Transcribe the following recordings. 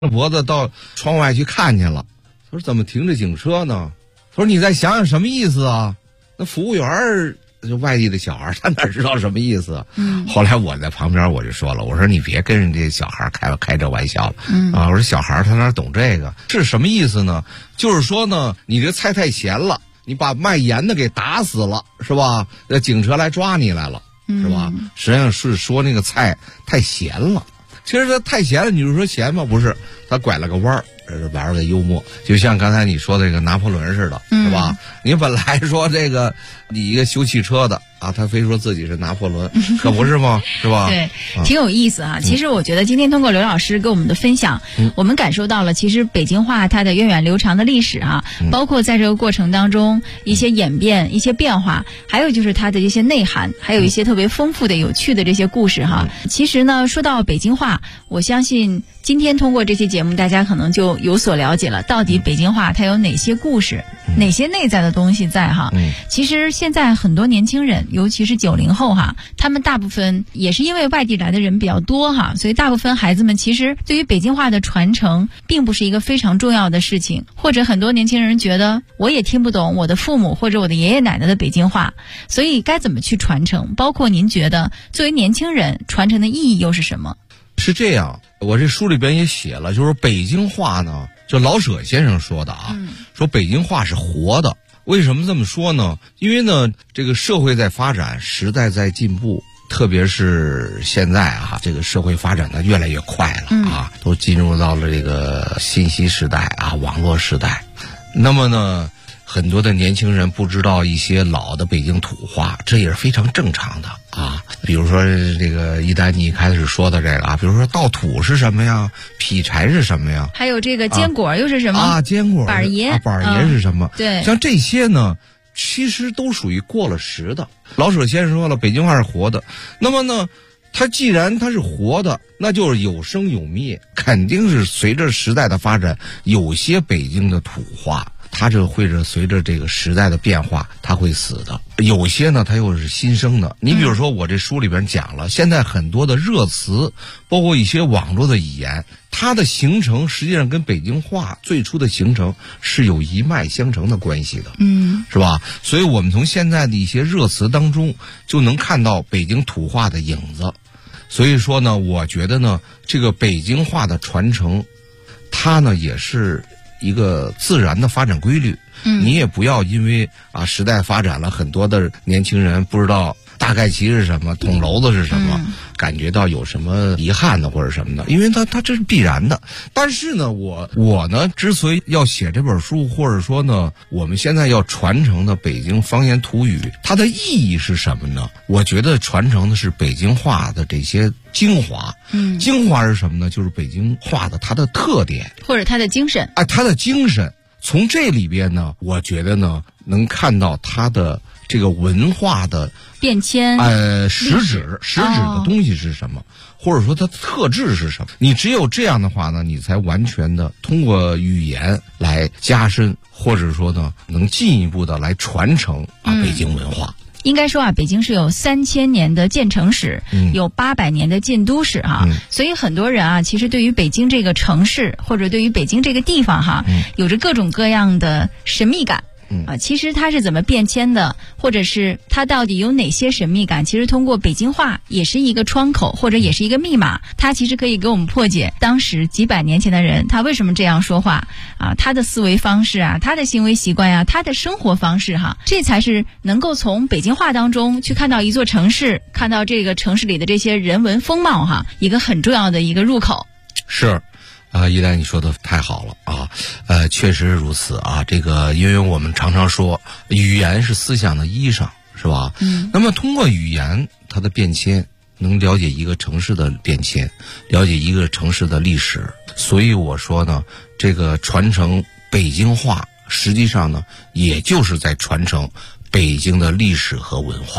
脖子到窗外去看见了，他说怎么停着警车呢？他说你再想想什么意思啊？那服务员就外地的小孩，他哪知道什么意思啊？后来我在旁边我就说了，我说你别跟人家小孩开这玩笑了。我说小孩他哪懂这个？是什么意思呢？就是说呢，你这菜太咸了，你把卖盐的给打死了，是吧？警车来抓你来了，是吧？实际上是说那个菜太咸了。其实它太咸了，你就说咸吗？不是，它拐了个弯儿，玩的幽默，就像刚才你说的这个拿破仑似的，是吧？你本来说这个你一个修汽车的啊，他非说自己是拿破仑，可不是吗？是吧？ 对，挺有意思啊。其实我觉得今天通过刘老师给我们的分享，我们感受到了其实北京话它的源远流长的历史啊，包括在这个过程当中一些演变、一些变化，还有就是它的一些内涵，还有一些特别丰富的、有趣的这些故事哈。其实呢，说到北京话，我相信今天通过这期节目，大家可能就有所了解了，到底北京话它有哪些故事，哪些内在的东西在哈。其实现在很多年轻人，尤其是90后哈，他们大部分也是因为外地来的人比较多哈，所以大部分孩子们其实对于北京话的传承并不是一个非常重要的事情，或者很多年轻人觉得我也听不懂我的父母或者我的爷爷奶奶的北京话，所以该怎么去传承？包括您觉得作为年轻人传承的意义又是什么？ 是这样，我这书里边也写了，就是北京话呢，就老舍先生说的啊，说北京话是活的。为什么这么说呢？因为呢，这个社会在发展，时代在进步，特别是现在啊，这个社会发展的越来越快了啊，都进入到了这个信息时代啊，网络时代。那么呢，很多的年轻人不知道一些老的北京土话，这也是非常正常的啊。比如说这个一丹你一开始说的这个啊，比如说稻土是什么呀，劈柴是什么呀， 还有这个坚果又是什么啊？坚果板爷板爷是什么？ 对， 像这些呢，其实都属于过了时的。老舍先生说了，北京话是活的。那么呢，它既然它是活的，那就是有生有灭，肯定是随着时代的发展，有些北京的土话它这会是随着这个时代的变化，它会死的。有些呢，它又是新生的。你比如说，我这书里边讲了，现在很多的热词，包括一些网络的语言，它的形成实际上跟北京话最初的形成是有一脉相承的关系的，是吧？所以我们从现在的一些热词当中就能看到北京土话的影子。所以说呢，我觉得呢，这个北京话的传承，它呢也是一个自然的发展规律。你也不要因为啊时代发展了，很多的年轻人不知道大概其是什么，捅娄子是什么，感觉到有什么遗憾的或者什么的，因为它这是必然的。但是呢，我呢之所以要写这本书，或者说呢我们现在要传承的北京方言土语，它的意义是什么呢？我觉得传承的是北京话的这些精华。精华是什么呢？就是北京话的它的特点或者它的精神啊，它的精神。从这里边呢，我觉得呢能看到它的这个文化的变迁， 实质的东西是什么，或者说它的特质是什么。你只有这样的话呢，你才完全的通过语言来加深，或者说呢能进一步的来传承北京文化。 应该说啊，北京是有3000年的建城史，有800年的建都史哈，所以很多人啊，其实对于北京这个城市或者对于北京这个地方哈，有着各种各样的神秘感。其实它是怎么变迁的，或者是它到底有哪些神秘感，其实通过北京话也是一个窗口，或者也是一个密码，它其实可以给我们破解当时几百年前的人他为什么这样说话啊，他的思维方式啊，他的行为习惯啊，他的生活方式哈，这才是能够从北京话当中去看到一座城市，看到这个城市里的这些人文风貌哈，一个很重要的一个入口。 是一丹你说的太好了啊，确实是如此啊。这个因为我们常常说语言是思想的衣裳，是吧？那么通过语言它的变迁，能了解一个城市的变迁，了解一个城市的历史。所以我说呢，这个传承北京话，实际上呢，也就是在传承北京的历史和文化。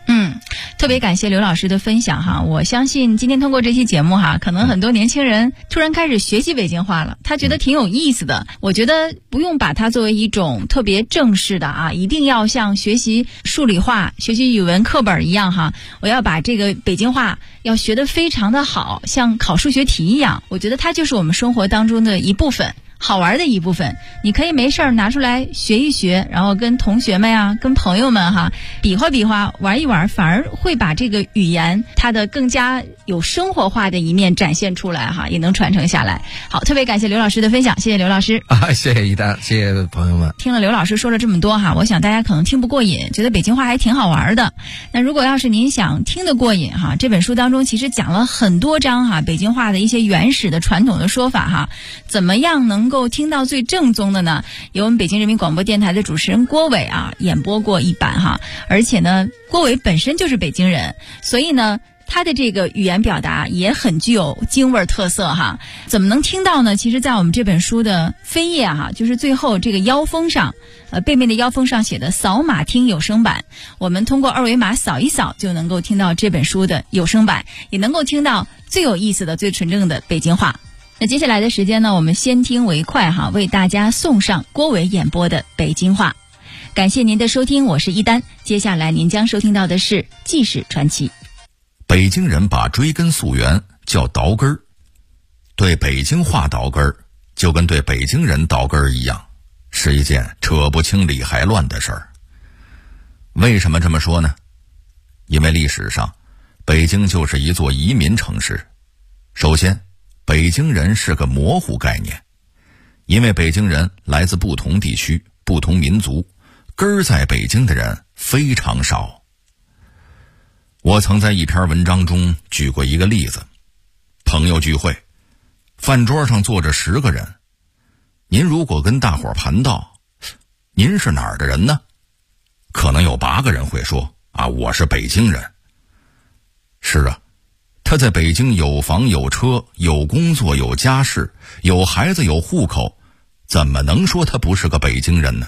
特别感谢刘老师的分享哈，我相信今天通过这期节目哈，可能很多年轻人突然开始学习北京话了，他觉得挺有意思的。我觉得不用把它作为一种特别正式的啊，一定要像学习数理化、学习语文课本一样哈，我要把这个北京话要学得非常的好，像考数学题一样。我觉得它就是我们生活当中的一部分。好玩的一部分，你可以没事儿拿出来学一学，然后跟同学们呀、跟朋友们哈比划比划，玩一玩，反而会把这个语言它的更加有生活化的一面展现出来哈，也能传承下来。好，特别感谢刘老师的分享，谢谢刘老师谢谢一丹，谢谢朋友们。 听了刘老师说了这么多哈，我想大家可能听不过瘾，觉得北京话还挺好玩的。那如果要是您想听得过瘾哈，这本书当中其实讲了很多章哈，北京话的一些原始的传统的说法哈，怎么样能够听到最正宗的呢？由我们北京人民广播电台的主持人郭伟啊演播过一版哈，而且呢，郭伟本身就是北京人，所以呢，他的这个语言表达也很具有京味儿特色哈。怎么能听到呢？其实在我们这本书的扉页哈，就是最后这个腰封上，背面的腰封上写的扫码听有声版，我们通过二维码扫一扫就能够听到这本书的有声版，也能够听到最有意思的、最纯正的北京话。那接下来的时间呢，我们先听为快哈，为大家送上郭伟演播的北京话。感谢您的收听，我是一丹。接下来您将收听到的是《纪实传奇》。 北京人把追根溯源叫倒根儿，对北京话倒根儿，就跟对北京人倒根儿一样，是一件扯不清理还乱的事儿。为什么这么说呢？因为历史上，北京就是一座移民城市。首先，北京人是个模糊概念，因为北京人来自不同地区、不同民族，根儿在北京的人非常少。我曾在一篇文章中举过一个例子：朋友聚会，饭桌上坐着10个人，您如果跟大伙儿盘道，您是哪儿的人呢？可能有8个人会说我是北京人。是啊，他在北京有房有车有工作有家室有孩子有户口，怎么能说他不是个北京人呢？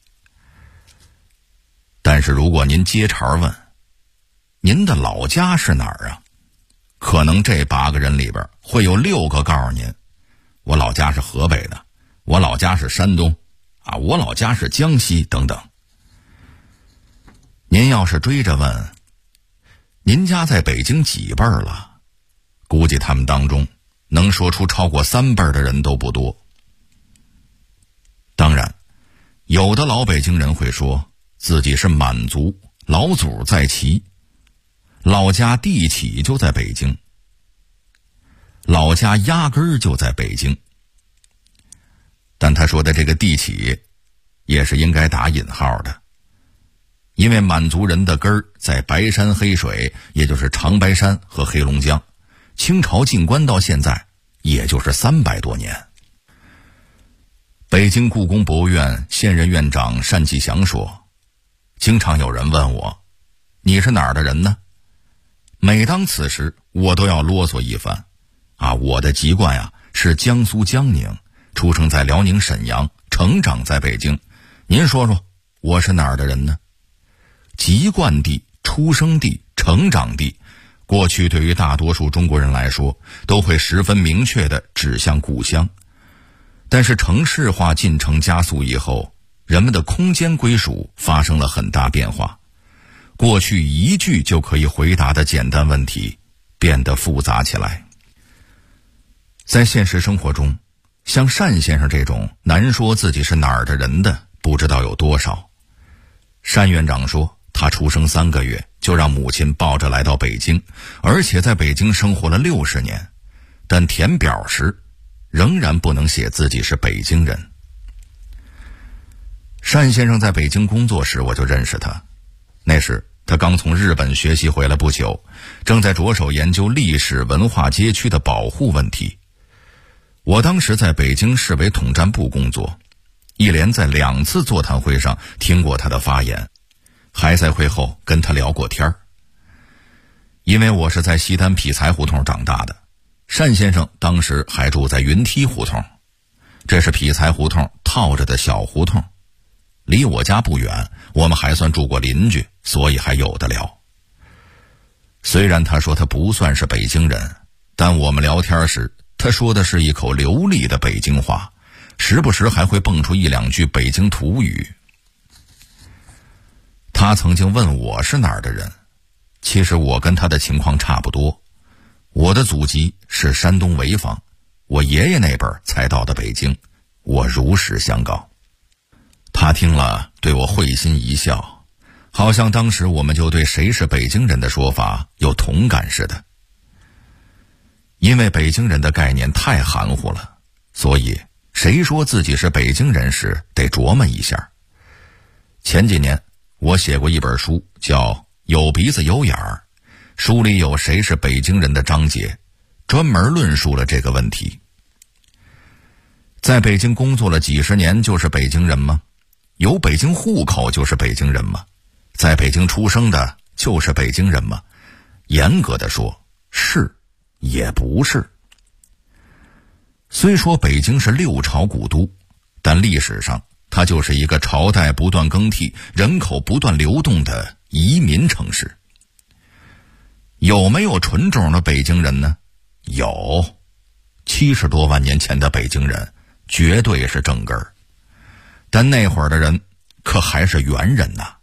但是如果您接茬问您的老家是哪儿啊，可能这8个人里边会有6个告诉您我老家是河北的，我老家是山东我老家是江西等等。您要是追着问您家在北京几辈儿了，估计他们当中能说出超过3辈儿的人都不多。当然，有的老北京人会说自己是满族，老祖在齐，老家地起就在北京，老家压根儿就在北京。但他说的这个地起也是应该打引号的，因为满族人的根儿在白山黑水，也就是长白山和黑龙江，清朝进关到现在也就是300多年。北京故宫博物院现任院长单霁翔说，经常有人问我你是哪儿的人呢？每当此时我都要啰嗦一番我的籍贯是江苏江宁，出生在辽宁沈阳，成长在北京。您说说我是哪儿的人呢？籍贯地、出生地、成长地，过去对于大多数中国人来说都会十分明确地指向故乡。但是城市化进程加速以后，人们的空间归属发生了很大变化，过去一句就可以回答的简单问题变得复杂起来。在现实生活中，像单先生这种难说自己是哪儿的人的不知道有多少。单院长说，他出生3个月就让母亲抱着来到北京，而且在北京生活了60年，但填表时仍然不能写自己是北京人。单先生在北京工作时我就认识他，那时他刚从日本学习回来不久，正在着手研究历史文化街区的保护问题。我当时在北京市委统战部工作，一连在2次座谈会上听过他的发言，还在会后跟他聊过天儿。因为我是在西单匹才胡同长大的，单先生当时还住在云梯胡同，这是匹才胡同套着的小胡同，离我家不远，我们还算住过邻居，所以还有的聊。 虽然他说他不算是北京人，但我们聊天时他说的是一口流利的北京话，时不时还会蹦出一两句北京土语。他曾经问我是哪儿的人，其实我跟他的情况差不多。我的祖籍是山东潍坊，我爷爷那辈才到的北京，我如实相告。他听了对我会心一笑，好像当时我们就对谁是北京人的说法有同感似的。因为北京人的概念太含糊了，所以谁说自己是北京人时得琢磨一下。前几年我写过一本书叫《有鼻子有眼儿》，书里有谁是北京人的章节，专门论述了这个问题。在北京工作了几十年就是北京人吗？有北京户口就是北京人吗？在北京出生的就是北京人吗？严格的说，是也不是。虽说北京是6朝古都，但历史上它就是一个朝代不断更替、人口不断流动的移民城市。有没有纯种的北京人呢？有，70多万年前的北京人绝对是正根儿，但那会儿的人可还是猿人呐。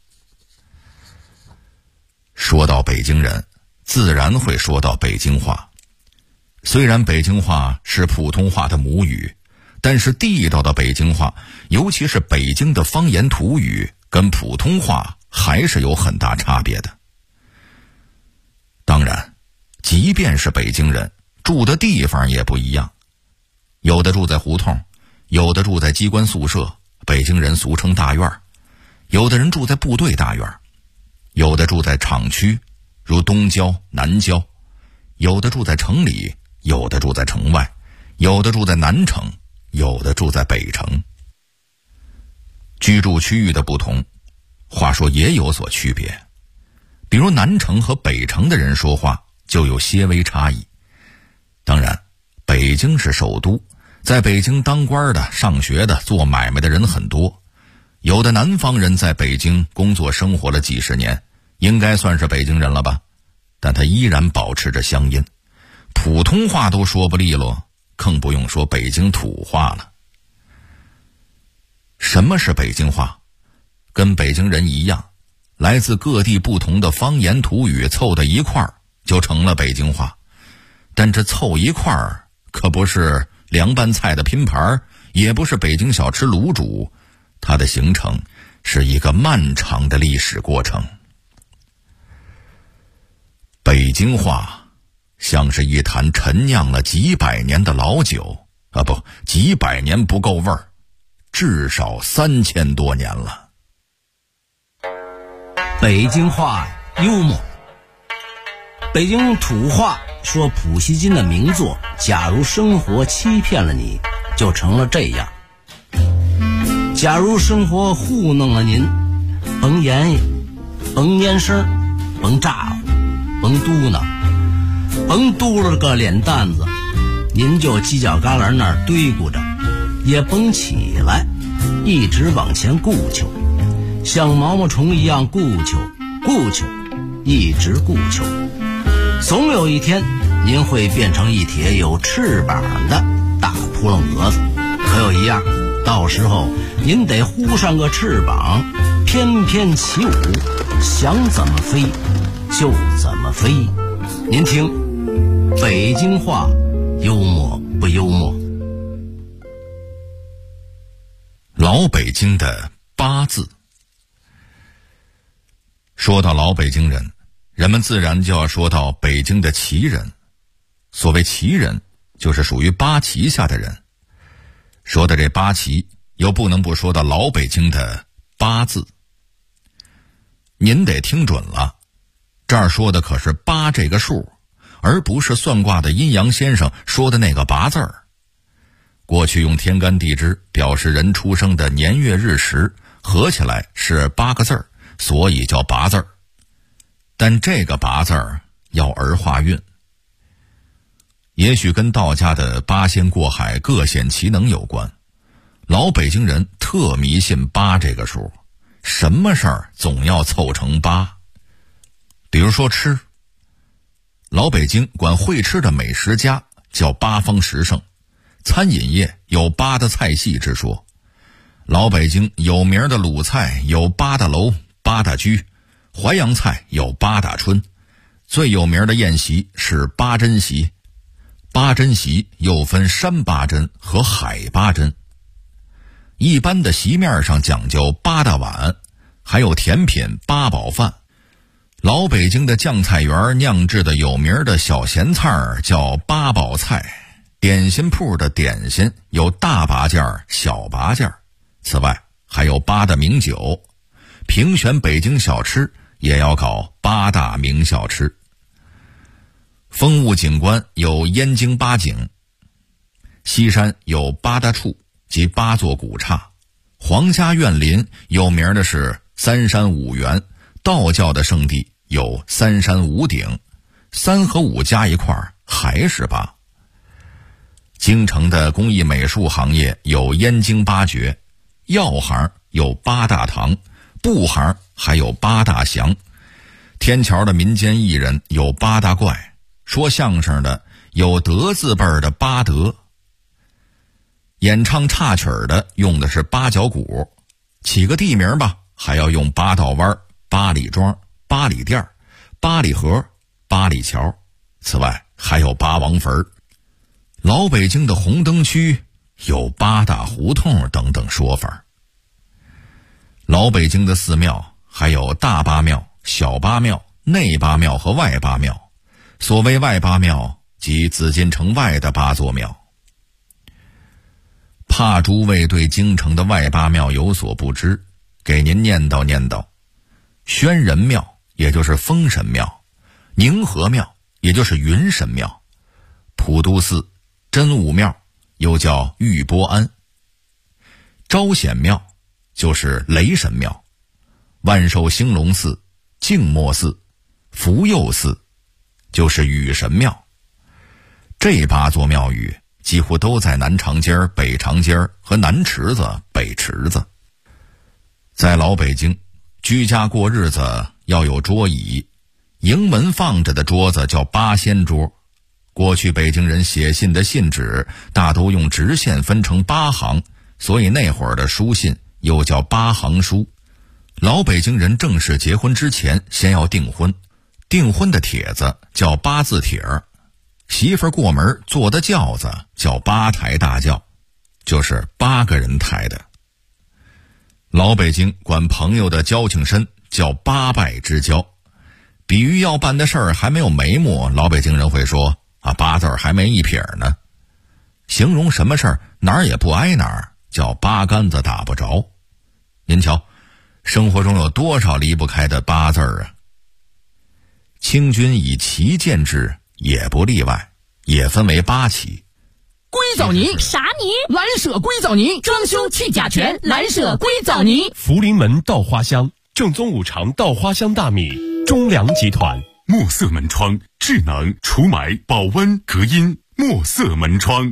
说到北京人，自然会说到北京话。虽然北京话是普通话的母语，但是地道的北京话，尤其是北京的方言土语，跟普通话还是有很大差别的。当然，即便是北京人，住的地方也不一样。有的住在胡同，有的住在机关宿舍，北京人俗称大院；有的人住在部队大院，有的住在厂区，如东郊、南郊；有的住在城里，有的住在城外，有的住在南城，有的住在北城。居住区域的不同，话说也有所区别。比如南城和北城的人说话就有些微差异。当然，北京是首都，在北京当官的、上学的、做买卖的人很多。有的南方人在北京工作生活了几十年，应该算是北京人了吧，但他依然保持着乡音，普通话都说不利落，更不用说北京土话了。什么是北京话？跟北京人一样，来自各地不同的方言土语凑到一块儿就成了北京话。但这凑一块儿可不是凉拌菜的拼盘，也不是北京小吃卤煮，它的形成是一个漫长的历史过程。北京话像是一坛陈酿了几百年的老酒，几百年不够味儿，至少3000多年了。 北京话幽默。北京土话说普希金的名作《假如生活欺骗了你》就成了这样。假如生活糊弄了您，甭言语，甭蔫声，甭咋呼，甭嘟囔，甭嘟噜个脸蛋子，您就犄角旮旯那儿堆咕着，也甭起来，一直往前顾求，像毛毛虫一样顾求，一直顾求。总有一天您会变成一帖有翅膀的大扑棱蛾子，可有一样，到时候您得呼上个翅膀，翩翩起舞，想怎么飞就怎么飞。您听，北京话幽默不幽默？ 老北京的8字。说到老北京人，人们自然就要说到北京的旗人。所谓旗人，就是属于8旗下的人。说的这8旗，又不能不说到老北京的8字。您得听准了，这儿说的可是8这个数，而不是算卦的阴阳先生说的那个8字儿。过去用天干地支表示人出生的年月日时，合起来是8个字儿，所以叫8字儿。但这个8字儿要儿化韵，也许跟道家的8仙过海各显其能有关。老北京人特迷信8这个数，什么事儿总要凑成8。比如说吃， 老北京管会吃的美食家叫八方十胜，餐饮业有八大菜系之说。老北京有名的鲁菜有八大楼、八大居，淮扬菜有八大春，最有名的宴席是八珍席。八珍席又分山八珍和海八珍。一般的席面上讲究八大碗，还有甜品八宝饭。老北京的酱菜园酿制的有名的小咸菜叫八宝菜，点心铺的点心有大八件、小八件。此外还有八大名酒，评选北京小吃也要搞八大名小吃。风物景观有燕京八景，西山有八大处及八座古刹，皇家园林有名的是三山五园，道教的圣地有三山五顶，三和五加一块还是八。京城的工艺美术行业有燕京八绝，药行有八大堂，布行还有八大祥，天桥的民间艺人有八大怪，说相声的有德字辈的八德，演唱插曲的用的是八角鼓，起个地名吧还要用八道湾、八里庄、八里店、八里河、八里桥，此外还有八王坟。老北京的红灯区有八大胡同等等说法。老北京的寺庙还有大八庙、小八庙、内八庙和外八庙。所谓外八庙即紫禁城外的八座庙。怕诸位对京城的外八庙有所不知，给您念叨念叨。宣仁庙也就是封神庙，宁和庙也就是云神庙，普渡寺、真武庙又叫玉波庵，招显庙就是雷神庙，万寿兴隆寺、静默寺、福佑寺就是雨神庙。这八座庙宇几乎都在南长街、北长街和南池子、北池子。在老北京，居家过日子要有桌椅，迎门放着的桌子叫八仙桌。过去北京人写信的信纸大都用直线分成八行，所以那会儿的书信又叫八行书。老北京人正式结婚之前先要订婚，订婚的帖子叫八字帖儿，媳妇过门坐的轿子叫八抬大轿，就是8个人抬的。老北京管朋友的交情深叫八拜之交，比喻要办的事儿还没有眉目，老北京人会说八字还没一撇呢。形容什么事儿哪儿也不挨哪儿，叫八竿子打不着。您瞧，生活中有多少离不开的八字啊？清军以旗建制也不例外，也分为8旗。 硅藻泥啥泥？ 蓝舍硅藻泥，装修去甲醛，蓝舍硅藻泥。 福临门稻花香，正宗5常稻花香大米，中粮集团。 墨色门窗，智能除霾、保温、隔音。墨色门窗。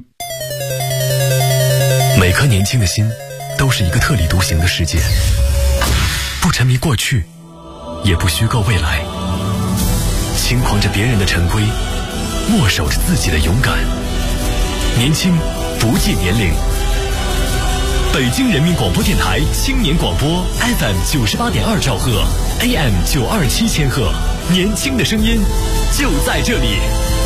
每颗年轻的心，都是一个特立独行的世界，不沉迷过去，也不虚构未来，轻狂着别人的陈规，默守着自己的勇敢。年轻不计年龄。北京人民广播电台青年广播 FM 98.2兆赫 AM 927千赫，年轻的声音就在这里。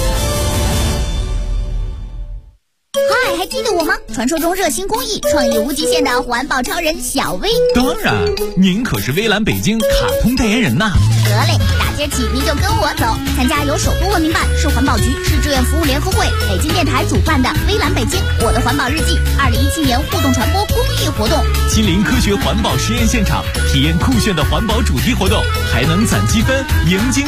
嗨，还记得我吗？传说中热心公益、创意无极限的环保超人小薇。 当然，您可是微蓝北京卡通代言人呐。 得嘞，大街起您就跟我走，参加由守护文明办、市环保局、市志愿服务联合会、北京电台主办的微蓝北京我的环保日记2017年互动传播公益活动， 亲临科学环保实验现场，体验酷炫的环保主题活动，还能攒积分，迎金